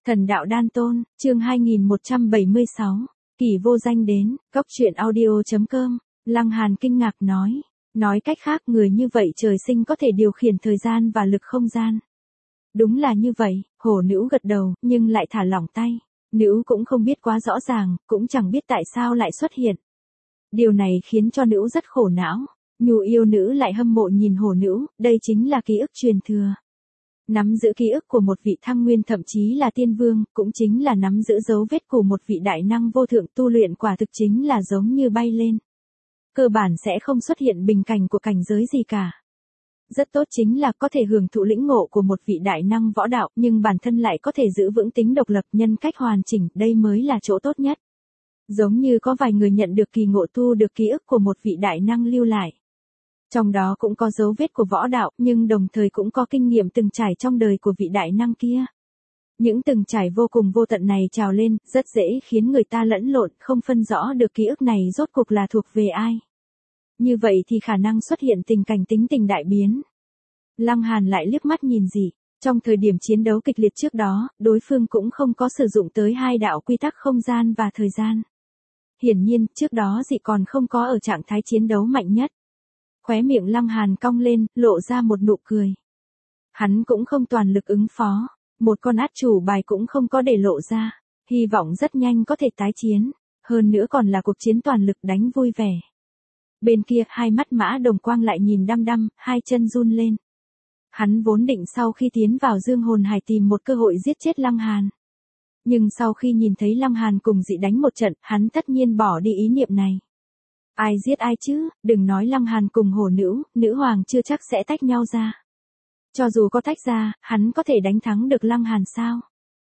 Thần đạo đan tôn, chương 2176, Kỷ vô danh đến, Cốc truyện audio.com, Lăng Hàn kinh ngạc nói cách khác người như vậy trời sinh có thể điều khiển thời gian và lực không gian. Đúng là như vậy, hổ nữ gật đầu, nhưng lại thả lỏng tay. Nữ cũng không biết quá rõ ràng, cũng chẳng biết tại sao lại xuất hiện. Điều này khiến cho nữ rất khổ não. Nhu yêu nữ lại hâm mộ nhìn hổ nữ, đây chính là ký ức truyền thừa. Nắm giữ ký ức của một vị thăng nguyên thậm chí là tiên vương, cũng chính là nắm giữ dấu vết của một vị đại năng vô thượng, tu luyện quả thực chính là giống như bay lên. Cơ bản sẽ không xuất hiện bình cảnh của cảnh giới gì cả. Rất tốt chính là có thể hưởng thụ lĩnh ngộ của một vị đại năng võ đạo, nhưng bản thân lại có thể giữ vững tính độc lập, nhân cách hoàn chỉnh, đây mới là chỗ tốt nhất. Giống như có vài người nhận được kỳ ngộ tu được ký ức của một vị đại năng lưu lại. Trong đó cũng có dấu vết của võ đạo, nhưng đồng thời cũng có kinh nghiệm từng trải trong đời của vị đại năng kia. Những từng trải vô cùng vô tận này trào lên, rất dễ khiến người ta lẫn lộn, không phân rõ được ký ức này rốt cuộc là thuộc về ai. Như vậy thì khả năng xuất hiện tình cảnh tính tình đại biến. Lăng Hàn lại liếc mắt nhìn dị. Trong thời điểm chiến đấu kịch liệt trước đó, đối phương cũng không có sử dụng tới hai đạo quy tắc không gian và thời gian. Hiển nhiên, trước đó dị còn không có ở trạng thái chiến đấu mạnh nhất. Khóe miệng Lăng Hàn cong lên, lộ ra một nụ cười. Hắn cũng không toàn lực ứng phó, một con át chủ bài cũng không có để lộ ra, hy vọng rất nhanh có thể tái chiến, hơn nữa còn là cuộc chiến toàn lực đánh vui vẻ. Bên kia, hai mắt Mã Đồng Quang lại nhìn đăm đăm, hai chân run lên. Hắn vốn định sau khi tiến vào Dương Hồn Hải tìm một cơ hội giết chết Lăng Hàn. Nhưng sau khi nhìn thấy Lăng Hàn cùng dị đánh một trận, hắn tất nhiên bỏ đi ý niệm này. Ai giết ai chứ, đừng nói Lăng Hàn cùng hổ nữ hoàng chưa chắc sẽ tách nhau ra. Cho dù có tách ra, hắn có thể đánh thắng được Lăng Hàn sao?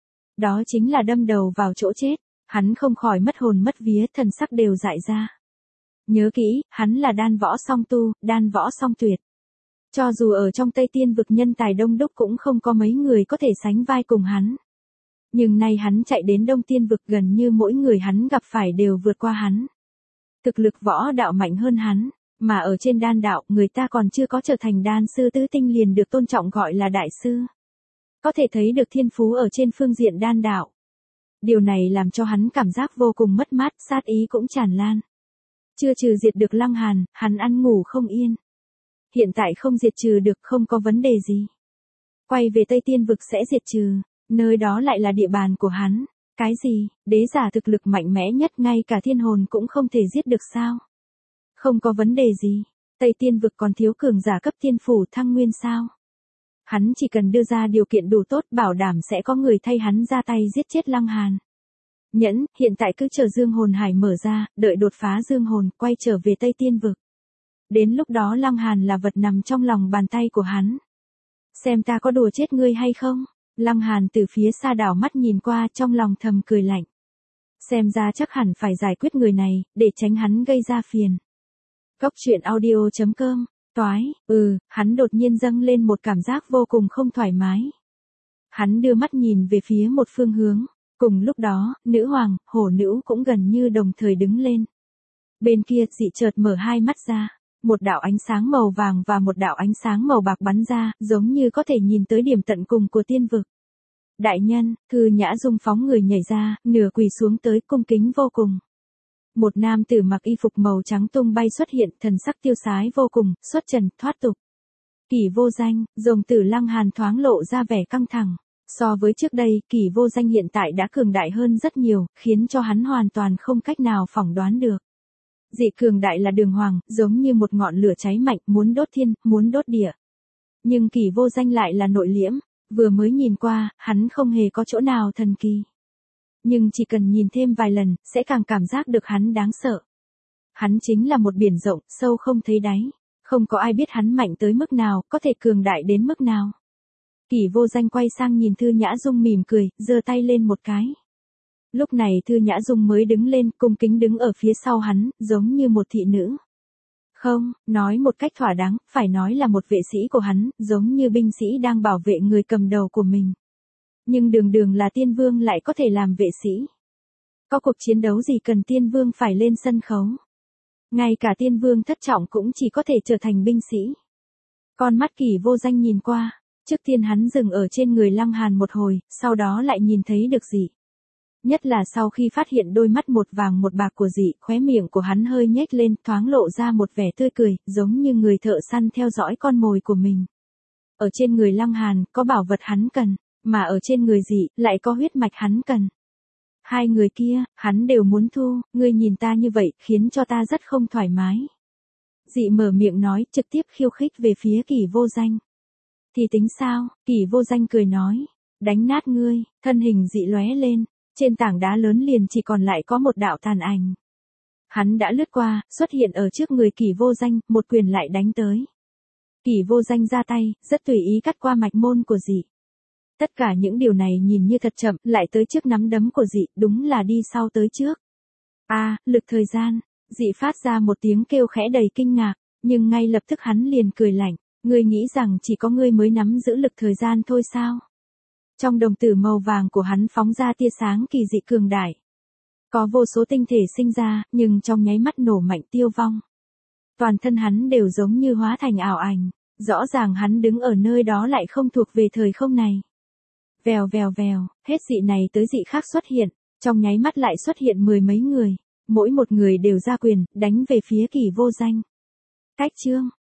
Đó chính là đâm đầu vào chỗ chết, hắn không khỏi mất hồn mất vía, thần sắc đều dại ra. Nhớ kỹ, hắn là đan võ song tu, đan võ song tuyệt. Cho dù ở trong Tây Tiên vực nhân tài đông đúc cũng không có mấy người có thể sánh vai cùng hắn. Nhưng nay hắn chạy đến Đông Tiên vực, gần như mỗi người hắn gặp phải đều vượt qua hắn. Thực lực võ đạo mạnh hơn hắn, mà ở trên đan đạo người ta còn chưa có trở thành đan sư tứ tinh liền được tôn trọng gọi là đại sư. Có thể thấy được thiên phú ở trên phương diện đan đạo. Điều này làm cho hắn cảm giác vô cùng mất mát, sát ý cũng tràn lan. Chưa trừ diệt được Lăng Hàn, hắn ăn ngủ không yên. Hiện tại không diệt trừ được không có vấn đề gì. Quay về Tây Tiên vực sẽ diệt trừ, nơi đó lại là địa bàn của hắn. Cái gì, đế giả thực lực mạnh mẽ nhất ngay cả thiên hồn cũng không thể giết được sao? Không có vấn đề gì, Tây Tiên vực còn thiếu cường giả cấp tiên phủ thăng nguyên sao? Hắn chỉ cần đưa ra điều kiện đủ tốt bảo đảm sẽ có người thay hắn ra tay giết chết Lăng Hàn. Nhẫn, hiện tại cứ chờ Dương Hồn Hải mở ra, đợi đột phá Dương Hồn, quay trở về Tây Tiên vực. Đến lúc đó Lăng Hàn là vật nằm trong lòng bàn tay của hắn. Xem ta có đùa chết ngươi hay không? Lăng Hàn từ phía xa đảo mắt nhìn qua, trong lòng thầm cười lạnh. Xem ra chắc hẳn phải giải quyết người này, để tránh hắn gây ra phiền. Cốc truyện audio.com, hắn đột nhiên dâng lên một cảm giác vô cùng không thoải mái. Hắn đưa mắt nhìn về phía một phương hướng, cùng lúc đó, nữ hoàng, hổ nữ cũng gần như đồng thời đứng lên. Bên kia, dị chợt mở hai mắt ra. Một đạo ánh sáng màu vàng và một đạo ánh sáng màu bạc bắn ra, giống như có thể nhìn tới điểm tận cùng của tiên vực. Đại nhân, Thư Nhã Dung phóng người nhảy ra, nửa quỳ xuống tới, cung kính vô cùng. Một nam tử mặc y phục màu trắng tung bay xuất hiện, thần sắc tiêu sái vô cùng, xuất trần, thoát tục. Kỷ vô danh, rồng tử Lăng Hàn thoáng lộ ra vẻ căng thẳng. So với trước đây, Kỷ vô danh hiện tại đã cường đại hơn rất nhiều, khiến cho hắn hoàn toàn không cách nào phỏng đoán được. Dị cường đại là đường hoàng, giống như một ngọn lửa cháy mạnh, muốn đốt thiên, muốn đốt địa. Nhưng Kỷ vô danh lại là nội liễm, vừa mới nhìn qua, hắn không hề có chỗ nào thần kỳ. Nhưng chỉ cần nhìn thêm vài lần, sẽ càng cảm giác được hắn đáng sợ. Hắn chính là một biển rộng, sâu không thấy đáy. Không có ai biết hắn mạnh tới mức nào, có thể cường đại đến mức nào. Kỷ vô danh quay sang nhìn Thư Nhã Dung mỉm cười, giơ tay lên một cái. Lúc này Thư Nhã Dung mới đứng lên, cung kính đứng ở phía sau hắn, giống như một thị nữ. Không, nói một cách thỏa đáng, phải nói là một vệ sĩ của hắn, giống như binh sĩ đang bảo vệ người cầm đầu của mình. Nhưng đường đường là tiên vương lại có thể làm vệ sĩ. Có cuộc chiến đấu gì cần tiên vương phải lên sân khấu. Ngay cả tiên vương thất trọng cũng chỉ có thể trở thành binh sĩ. Con mắt Kỷ vô danh nhìn qua, Trước tiên hắn dừng ở trên người Lăng Hàn một hồi, sau đó lại nhìn thấy được Dị. Nhất là sau khi phát hiện đôi mắt một vàng một bạc của Dị, khóe miệng của hắn hơi nhếch lên, thoáng lộ ra một vẻ tươi cười, giống như người thợ săn theo dõi con mồi của mình. Ở trên người Lăng Hàn, có bảo vật hắn cần, mà ở trên người Dị, lại có huyết mạch hắn cần. Hai người kia, hắn đều muốn thu, ngươi nhìn ta như vậy, khiến cho ta rất không thoải mái. Dị mở miệng nói, trực tiếp khiêu khích về phía Kỷ Vô Danh. Thì tính sao? Kỷ Vô Danh cười nói, đánh nát ngươi. Thân hình Dị lóe lên, trên tảng đá lớn liền chỉ còn lại có một đạo tàn ảnh. Hắn đã lướt qua, xuất hiện ở trước người Kỷ Vô Danh, một quyền lại đánh tới. Kỷ Vô Danh ra tay, rất tùy ý cắt qua mạch môn của Dị. Tất cả những điều này nhìn như thật chậm, lại tới trước nắm đấm của Dị, đúng là đi sau tới trước. Lực thời gian. Dị phát ra một tiếng kêu khẽ đầy kinh ngạc, nhưng ngay lập tức hắn liền cười lạnh, ngươi nghĩ rằng chỉ có ngươi mới nắm giữ lực thời gian thôi sao? Trong đồng tử màu vàng của hắn phóng ra tia sáng kỳ dị cường đại. Có vô số tinh thể sinh ra, nhưng trong nháy mắt nổ mạnh tiêu vong. Toàn thân hắn đều giống như hóa thành ảo ảnh, rõ ràng hắn đứng ở nơi đó lại không thuộc về thời không này. Vèo vèo vèo, hết dị này tới dị khác xuất hiện, trong nháy mắt lại xuất hiện mười mấy người. Mỗi một người đều ra quyền, đánh về phía Kỷ Vô Danh. Cách chương,